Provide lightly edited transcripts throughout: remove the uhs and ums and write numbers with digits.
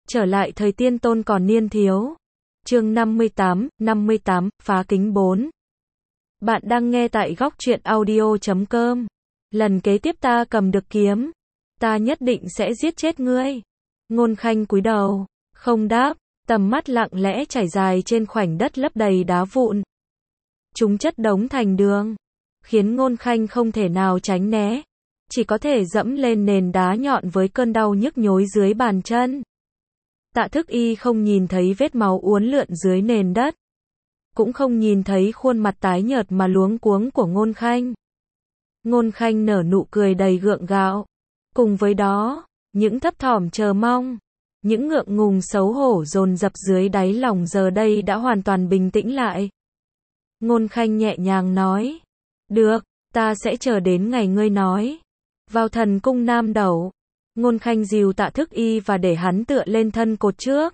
Trở lại thời tiên tôn còn niên thiếu. Chương 58, phá kính 4. Bạn đang nghe tại góc truyện audio.com. Lần kế tiếp ta cầm được kiếm, ta nhất định sẽ giết chết ngươi. Ngôn Khanh cúi đầu, không đáp, tầm mắt lặng lẽ trải dài trên khoảnh đất lấp đầy đá vụn. Chúng chất đống thành đường, khiến Ngôn Khanh không thể nào tránh né, chỉ có thể dẫm lên nền đá nhọn với cơn đau nhức nhối dưới bàn chân. Tạ Thức Y không nhìn thấy vết máu uốn lượn dưới nền đất, cũng không nhìn thấy khuôn mặt tái nhợt mà luống cuống của Ngôn Khanh. Ngôn Khanh nở nụ cười đầy gượng gạo, cùng với đó, những thấp thỏm chờ mong, những ngượng ngùng xấu hổ dồn dập dưới đáy lòng giờ đây đã hoàn toàn bình tĩnh lại. Ngôn Khanh nhẹ nhàng nói, được, ta sẽ chờ đến ngày ngươi nói. Vào thần cung Nam Đẩu, Ngôn Khanh dìu Tạ Thức Y và để hắn tựa lên thân cột trước.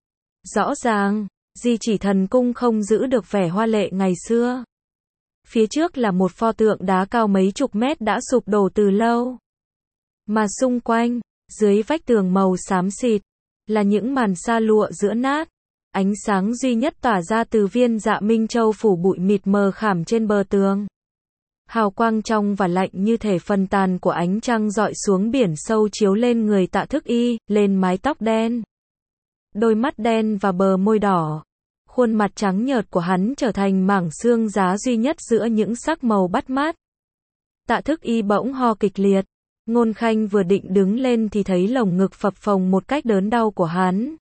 Rõ ràng, Di Chỉ Thần Cung không giữ được vẻ hoa lệ ngày xưa. Phía trước là một pho tượng đá cao mấy chục mét đã sụp đổ từ lâu. Mà xung quanh, dưới vách tường màu xám xịt, là những màn sa lụa giữa nát. Ánh sáng duy nhất tỏa ra từ viên Dạ Minh Châu phủ bụi mịt mờ khảm trên bờ tường. Hào quang trong và lạnh như thể phần tàn của ánh trăng dọi xuống biển sâu chiếu lên người Tạ Thức Y, lên mái tóc đen, đôi mắt đen và bờ môi đỏ. Khuôn mặt trắng nhợt của hắn trở thành mảng xương giá duy nhất giữa những sắc màu bắt mắt. Tạ Thức Y bỗng ho kịch liệt. Ngôn Khanh vừa định đứng lên thì thấy lồng ngực phập phồng một cách đớn đau của hắn.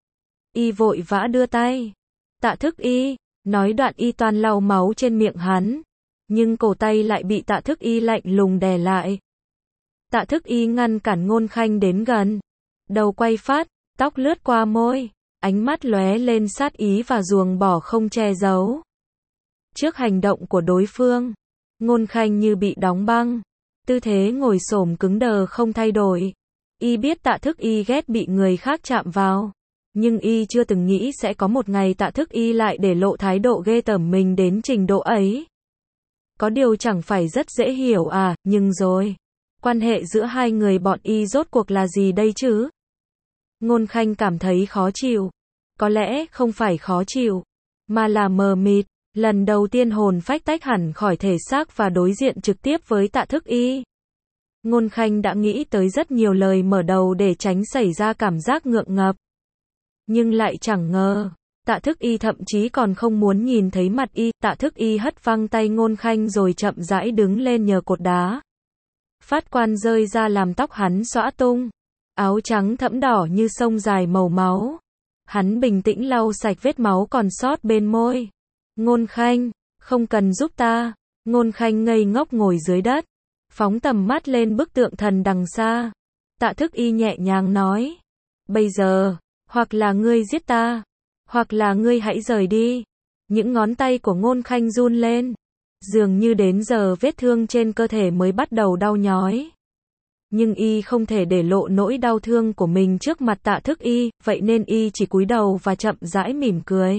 Y vội vã đưa tay. Tạ Thức Y, nói đoạn y toan lau máu trên miệng hắn. Nhưng cổ tay lại bị Tạ Thức Y lạnh lùng đè lại. Tạ Thức Y ngăn cản Ngôn Khanh đến gần. Đầu quay phát, tóc lướt qua môi, ánh mắt lóe lên sát ý và ruồng bỏ không che giấu. Trước hành động của đối phương, Ngôn Khanh như bị đóng băng, tư thế ngồi xổm cứng đờ không thay đổi. Y biết Tạ Thức Y ghét bị người khác chạm vào, nhưng y chưa từng nghĩ sẽ có một ngày Tạ Thức Y lại để lộ thái độ ghê tởm mình đến trình độ ấy. Có điều chẳng phải rất dễ hiểu à, nhưng rồi, quan hệ giữa hai người bọn y rốt cuộc là gì đây chứ? Ngôn Khanh cảm thấy khó chịu. Có lẽ không phải khó chịu, mà là mờ mịt. Lần đầu tiên hồn phách tách hẳn khỏi thể xác và đối diện trực tiếp với Tạ Thức Y. Ngôn Khanh đã nghĩ tới rất nhiều lời mở đầu để tránh xảy ra cảm giác ngượng ngập. Nhưng lại chẳng ngờ, Tạ Thức Y thậm chí còn không muốn nhìn thấy mặt y. Tạ Thức Y hất văng tay Ngôn Khanh rồi chậm rãi đứng lên nhờ cột đá. Phát quan rơi ra làm tóc hắn xõa tung. Áo trắng thẫm đỏ như sông dài màu máu. Hắn bình tĩnh lau sạch vết máu còn sót bên môi. Ngôn Khanh, không cần giúp ta. Ngôn Khanh ngây ngốc ngồi dưới đất, phóng tầm mắt lên bức tượng thần đằng xa. Tạ Thức Y nhẹ nhàng nói, bây giờ, hoặc là ngươi giết ta, hoặc là ngươi hãy rời đi. Những ngón tay của Ngôn Khanh run lên, dường như đến giờ vết thương trên cơ thể mới bắt đầu đau nhói. Nhưng y không thể để lộ nỗi đau thương của mình trước mặt Tạ Thức Y, vậy nên y chỉ cúi đầu và chậm rãi mỉm cười.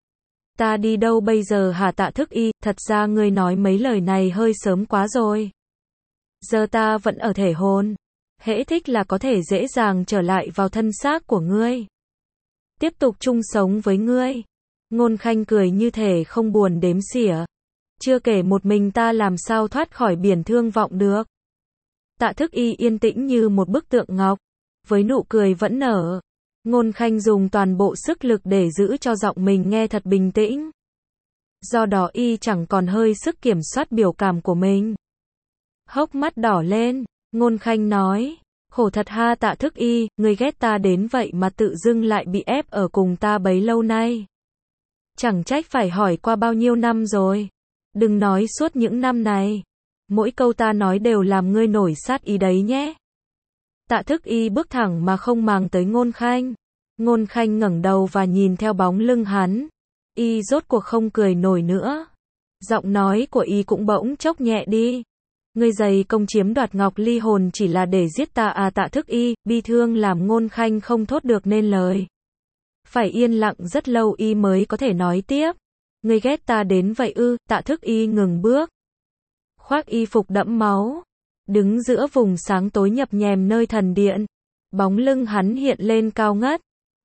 Ta đi đâu bây giờ hả Tạ Thức Y, thật ra ngươi nói mấy lời này hơi sớm quá rồi. Giờ ta vẫn ở thể hồn. Hễ thích là có thể dễ dàng trở lại vào thân xác của ngươi. Tiếp tục chung sống với ngươi. Ngôn Khanh cười như thể không buồn đếm xỉa. Chưa kể một mình ta làm sao thoát khỏi biển thương vọng được. Tạ Thức Y yên tĩnh như một bức tượng ngọc, với nụ cười vẫn nở. Ngôn Khanh dùng toàn bộ sức lực để giữ cho giọng mình nghe thật bình tĩnh. Do đó y chẳng còn hơi sức kiểm soát biểu cảm của mình. Hốc mắt đỏ lên, Ngôn Khanh nói, khổ thật ha Tạ Thức Y, ngươi ghét ta đến vậy mà tự dưng lại bị ép ở cùng ta bấy lâu nay. Chẳng trách phải hỏi qua bao nhiêu năm rồi. Đừng nói suốt những năm này. Mỗi câu ta nói đều làm ngươi nổi sát ý đấy nhé. Tạ Thức Y bước thẳng mà không màng tới Ngôn Khanh. Ngôn Khanh ngẩng đầu và nhìn theo bóng lưng hắn. Y rốt cuộc không cười nổi nữa. Giọng nói của y cũng bỗng chốc nhẹ đi. Ngươi dày công chiếm đoạt Ngọc Ly hồn chỉ là để giết ta à Tạ Thức Y, bi thương làm Ngôn Khanh không thốt được nên lời. Phải yên lặng rất lâu y mới có thể nói tiếp. Ngươi ghét ta đến vậy ư? Tạ Thức Y ngừng bước. Khoác y phục đẫm máu, đứng giữa vùng sáng tối nhập nhèm nơi thần điện. Bóng lưng hắn hiện lên cao ngất,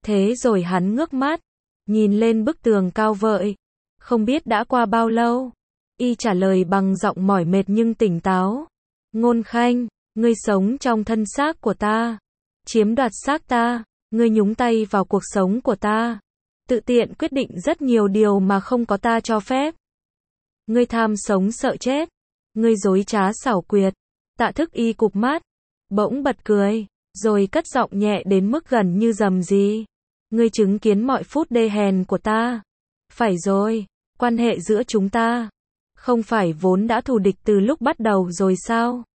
Thế rồi hắn ngước mắt, nhìn lên bức tường cao vợi. Không biết đã qua bao lâu. Y trả lời bằng giọng mỏi mệt nhưng tỉnh táo. Ngôn Khanh, ngươi sống trong thân xác của ta. Chiếm đoạt xác ta. Ngươi nhúng tay vào cuộc sống của ta. Tự tiện quyết định rất nhiều điều mà không có ta cho phép. Ngươi tham sống sợ chết. Ngươi dối trá xảo quyệt. Tạ Thức Y cụp mắt, bỗng bật cười, rồi cất giọng nhẹ đến mức gần như rầm rì. Ngươi chứng kiến mọi phút đê hèn của ta. Phải rồi, quan hệ giữa chúng ta không phải vốn đã thù địch từ lúc bắt đầu rồi sao?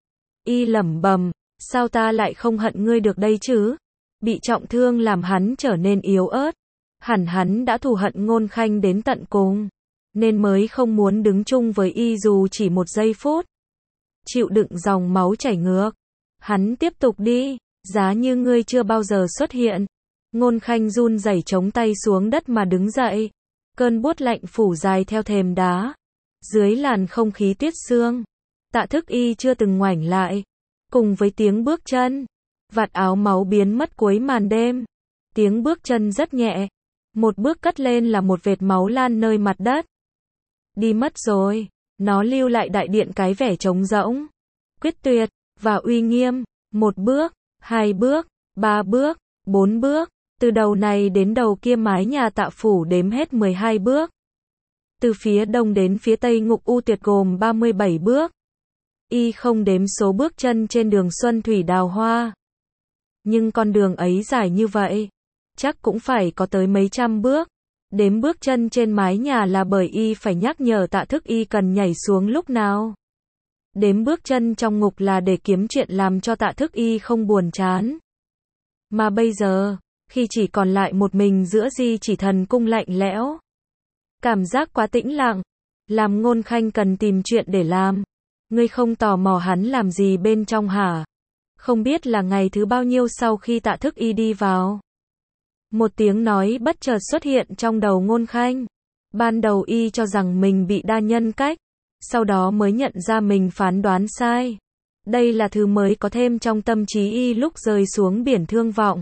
Y lẩm bẩm, sao ta lại không hận ngươi được đây chứ? Bị trọng thương làm hắn trở nên yếu ớt. Hẳn hắn đã thù hận Ngôn Khanh đến tận cùng, nên mới không muốn đứng chung với Y dù chỉ một giây phút. Chịu đựng dòng máu chảy ngược. Hắn tiếp tục đi, giá như ngươi chưa bao giờ xuất hiện. Ngôn Khanh run rẩy chống tay xuống đất mà đứng dậy. Cơn buốt lạnh phủ dài theo thềm đá. Dưới làn không khí tuyết sương, Tạ Thức Y chưa từng ngoảnh lại. Cùng với tiếng bước chân, vạt áo máu biến mất cuối màn đêm. Tiếng bước chân rất nhẹ. Một bước cất lên là một vệt máu lan nơi mặt đất. Đi mất rồi. Nó lưu lại đại điện cái vẻ trống rỗng, quyết tuyệt, và uy nghiêm. Một bước, hai bước, ba bước, bốn bước. Từ đầu này đến đầu kia mái nhà Tạ phủ đếm hết 12 bước. Từ phía đông đến phía tây Ngục U Tuyệt gồm 37 bước. Y không đếm số bước chân trên đường Xuân Thủy Đào Hoa. Nhưng con đường ấy dài như vậy, chắc cũng phải có tới mấy trăm bước. Đếm bước chân trên mái nhà là bởi Y phải nhắc nhở Tạ Thức Y cần nhảy xuống lúc nào. Đếm bước chân trong ngục là để kiếm chuyện làm cho Tạ Thức Y không buồn chán. Mà bây giờ, khi chỉ còn lại một mình giữa Di Chỉ Thần cung lạnh lẽo, cảm giác quá tĩnh lặng, làm Ngôn Khanh cần tìm chuyện để làm. Ngươi không tò mò hắn làm gì bên trong hả? Không biết là ngày thứ bao nhiêu sau khi Tạ Thức Y đi vào. Một tiếng nói bất chợt xuất hiện trong đầu Ngôn Khanh. Ban đầu Y cho rằng mình bị đa nhân cách, sau đó mới nhận ra mình phán đoán sai. Đây là thứ mới có thêm trong tâm trí Y lúc rơi xuống biển thương vọng.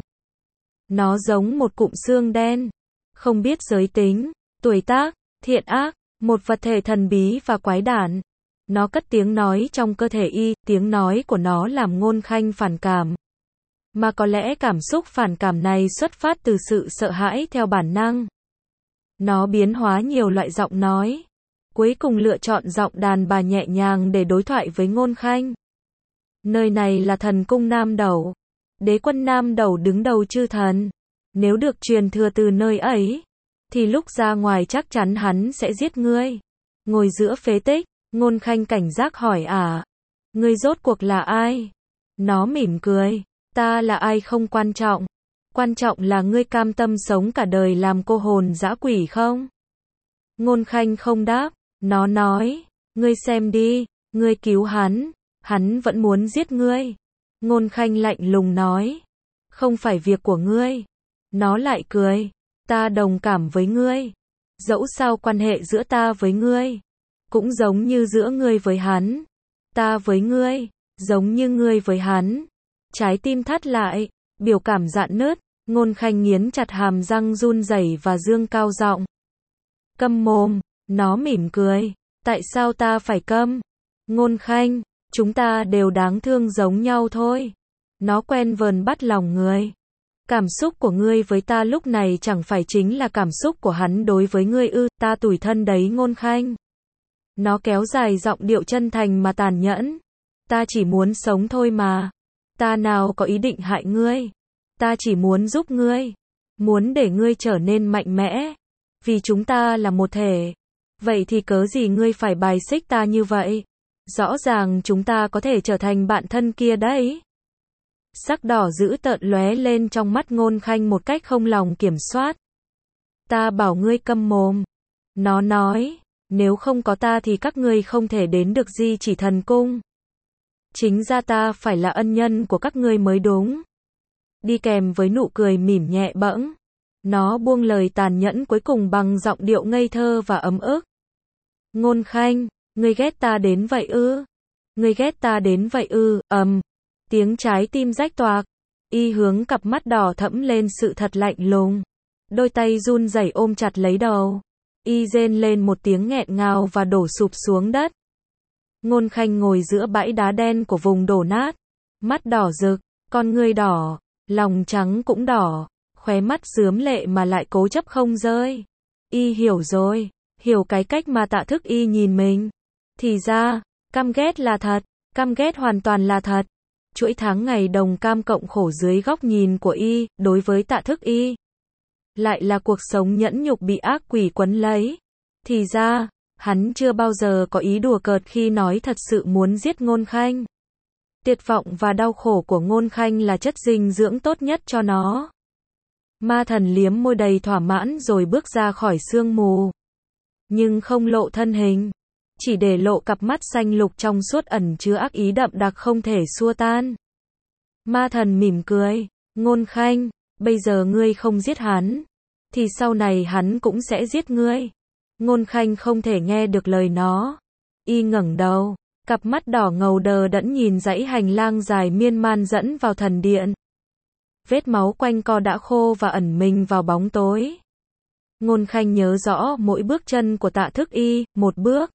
Nó giống một cụm xương đen, không biết giới tính, tuổi tác, thiện ác, một vật thể thần bí và quái đản. Nó cất tiếng nói trong cơ thể Y, tiếng nói của nó làm Ngôn Khanh phản cảm. Mà có lẽ cảm xúc phản cảm này xuất phát từ sự sợ hãi theo bản năng. Nó biến hóa nhiều loại giọng nói, cuối cùng lựa chọn giọng đàn bà nhẹ nhàng để đối thoại với Ngôn Khanh. Nơi này là thần cung Nam Đẩu. Đế quân Nam Đẩu đứng đầu chư thần. Nếu được truyền thừa từ nơi ấy, thì lúc ra ngoài chắc chắn hắn sẽ giết ngươi. Ngồi giữa phế tích, Ngôn Khanh cảnh giác hỏi ngươi rốt cuộc là ai? Nó mỉm cười. Ta là ai không quan trọng. Quan trọng là ngươi cam tâm sống cả đời làm cô hồn dã quỷ không? Ngôn Khanh không đáp. Nó nói, ngươi xem đi, ngươi cứu hắn vẫn muốn giết ngươi. Ngôn Khanh lạnh lùng nói, không phải việc của ngươi. Nó lại cười, ta đồng cảm với ngươi. Dẫu sao quan hệ giữa ta với ngươi cũng giống như giữa ngươi với hắn, ta với ngươi giống như ngươi với hắn. Trái tim thắt lại, biểu cảm rạn nứt. Ngôn Khanh nghiến chặt hàm răng run rẩy và dương cao giọng. Câm mồm. Nó mỉm cười. Tại sao ta phải câm? Ngôn Khanh, chúng ta đều đáng thương giống nhau thôi. Nó quen vờn bắt lòng người. Cảm xúc của ngươi với ta lúc này chẳng phải chính là cảm xúc của hắn đối với ngươi ư? Ta tủi thân đấy Ngôn Khanh. Nó kéo dài giọng điệu chân thành mà tàn nhẫn. Ta chỉ muốn sống thôi mà. Ta nào có ý định hại ngươi. Ta chỉ muốn giúp ngươi. Muốn để ngươi trở nên mạnh mẽ. Vì chúng ta là một thể. Vậy thì cớ gì ngươi phải bài xích ta như vậy? Rõ ràng chúng ta có thể trở thành bạn thân kia đấy. Sắc đỏ dữ tợn lóe lên trong mắt Ngôn Khanh một cách không lòng kiểm soát. Ta bảo ngươi câm mồm. Nó nói, nếu không có ta thì các ngươi không thể đến được Di Chỉ Thần cung. Chính ra ta phải là ân nhân của các ngươi mới đúng. Đi kèm với nụ cười mỉm nhẹ bẫng. Nó buông lời tàn nhẫn cuối cùng bằng giọng điệu ngây thơ và ấm ức. Ngôn Khanh, ngươi ghét ta đến vậy ư? Ngươi ghét ta đến vậy ư? Tiếng trái tim rách toạc. Y hướng cặp mắt đỏ thẫm lên sự thật lạnh lùng. Đôi tay run rẩy ôm chặt lấy đầu. Y rên lên một tiếng nghẹn ngào và đổ sụp xuống đất. Ngôn Khanh ngồi giữa bãi đá đen của vùng đổ nát. Mắt đỏ rực, con ngươi đỏ, lòng trắng cũng đỏ, khóe mắt rướm lệ mà lại cố chấp không rơi. Y hiểu rồi, hiểu cái cách mà Tạ Thức Y nhìn mình. Thì ra, căm ghét là thật, căm ghét hoàn toàn là thật. Chuỗi tháng ngày đồng cam cộng khổ dưới góc nhìn của Y, đối với Tạ Thức Y, lại là cuộc sống nhẫn nhục bị ác quỷ quấn lấy. Thì ra, hắn chưa bao giờ có ý đùa cợt khi nói thật sự muốn giết Ngôn Khanh. Tuyệt vọng và đau khổ của Ngôn Khanh là chất dinh dưỡng tốt nhất cho nó. Ma Thần liếm môi đầy thỏa mãn rồi bước ra khỏi sương mù. Nhưng không lộ thân hình. Chỉ để lộ cặp mắt xanh lục trong suốt ẩn chứa ác ý đậm đặc không thể xua tan. Ma Thần mỉm cười. Ngôn Khanh, bây giờ ngươi không giết hắn, thì sau này hắn cũng sẽ giết ngươi. Ngôn Khanh không thể nghe được lời nó. Y ngẩng đầu, cặp mắt đỏ ngầu đờ đẫn nhìn dãy hành lang dài miên man dẫn vào thần điện. Vết máu quanh co đã khô và ẩn mình vào bóng tối. Ngôn Khanh nhớ rõ mỗi bước chân của Tạ Thức Y, 1 bước,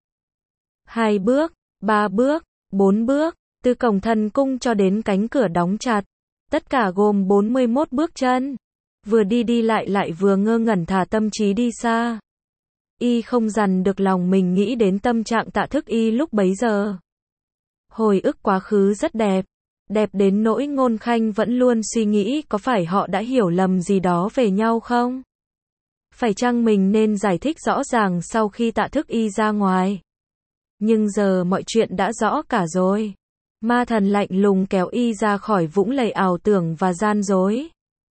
2 bước, 3 bước, 4 bước, từ cổng thần cung cho đến cánh cửa đóng chặt. Tất cả gồm 41 bước chân. Vừa đi lại vừa ngơ ngẩn thả tâm trí đi xa. Y không dằn được lòng mình nghĩ đến tâm trạng Tạ Thức Y lúc bấy giờ. Hồi ức quá khứ rất đẹp. Đẹp đến nỗi Ngôn Khanh vẫn luôn suy nghĩ có phải họ đã hiểu lầm gì đó về nhau không? Phải chăng mình nên giải thích rõ ràng sau khi Tạ Thức Y ra ngoài? Nhưng giờ mọi chuyện đã rõ cả rồi. Ma Thần lạnh lùng kéo Y ra khỏi vũng lầy ảo tưởng và gian dối.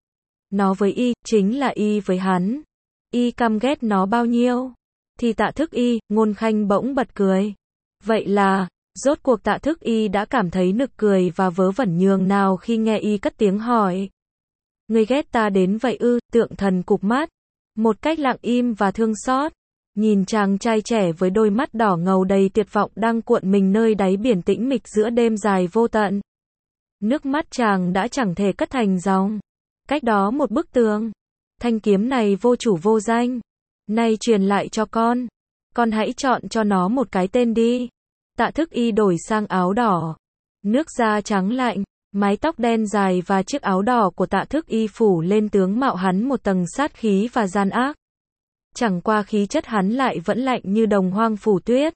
Nó với Y, chính là Y với hắn. Y căm ghét nó bao nhiêu? Thì Tạ Thức Y, Ngôn Khanh bỗng bật cười. Vậy là, rốt cuộc Tạ Thức Y đã cảm thấy nực cười và vớ vẩn nhường nào khi nghe Y cất tiếng hỏi. Ngươi ghét ta đến vậy ư? Tượng Thần cụp mắt. Một cách lặng im và thương xót. Nhìn chàng trai trẻ với đôi mắt đỏ ngầu đầy tuyệt vọng đang cuộn mình nơi đáy biển tĩnh mịch giữa đêm dài vô tận. Nước mắt chàng đã chẳng thể cất thành dòng. Cách đó một bức tường. Thanh kiếm này vô chủ vô danh. Nay truyền lại cho con. Con hãy chọn cho nó một cái tên đi. Tạ Thức Y đổi sang áo đỏ. Nước da trắng lạnh, mái tóc đen dài và chiếc áo đỏ của Tạ Thức Y phủ lên tướng mạo hắn một tầng sát khí và gian ác. Chẳng qua khí chất hắn lại vẫn lạnh như đồng hoang phủ tuyết.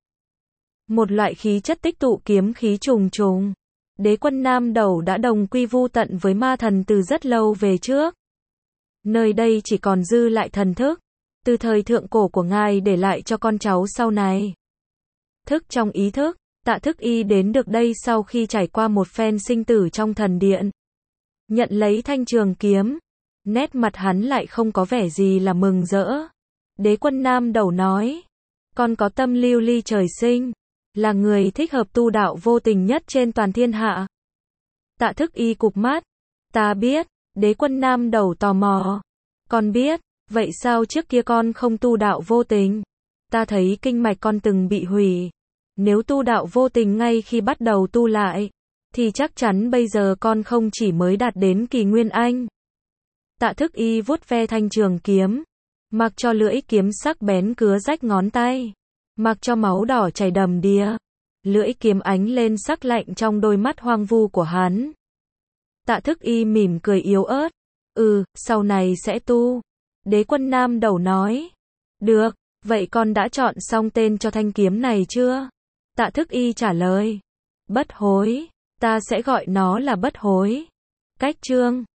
Một loại khí chất tích tụ kiếm khí trùng trùng. Đế quân Nam Đầu đã đồng quy vu tận với Ma Thần từ rất lâu về trước. Nơi đây chỉ còn dư lại thần thức, từ thời thượng cổ của ngài để lại cho con cháu sau này. Thức trong ý thức, Tạ Thức Y đến được đây sau khi trải qua một phen sinh tử trong thần điện. Nhận lấy thanh trường kiếm, nét mặt hắn lại không có vẻ gì là mừng rỡ. Đế quân Nam Đầu nói, con có tâm lưu ly trời sinh, là người thích hợp tu đạo vô tình nhất trên toàn thiên hạ. Tạ Thức Y cụp mắt, ta biết. Đế quân Nam Đầu tò mò, con biết, vậy sao trước kia con không tu đạo vô tình? Ta thấy kinh mạch con từng bị hủy. Nếu tu đạo vô tình ngay khi bắt đầu tu lại, thì chắc chắn bây giờ con không chỉ mới đạt đến kỳ nguyên anh. Tạ Thức Y vuốt ve thanh trường kiếm, mặc cho lưỡi kiếm sắc bén cứa rách ngón tay, mặc cho máu đỏ chảy đầm đìa. Lưỡi kiếm ánh lên sắc lạnh trong đôi mắt hoang vu của hắn. Tạ Thức Y mỉm cười yếu ớt. Sau này sẽ tu. Đế quân Nam Đầu nói. Được, vậy con đã chọn xong tên cho thanh kiếm này chưa? Tạ Thức Y trả lời. Bất hối, ta sẽ gọi nó là bất hối. Cách chương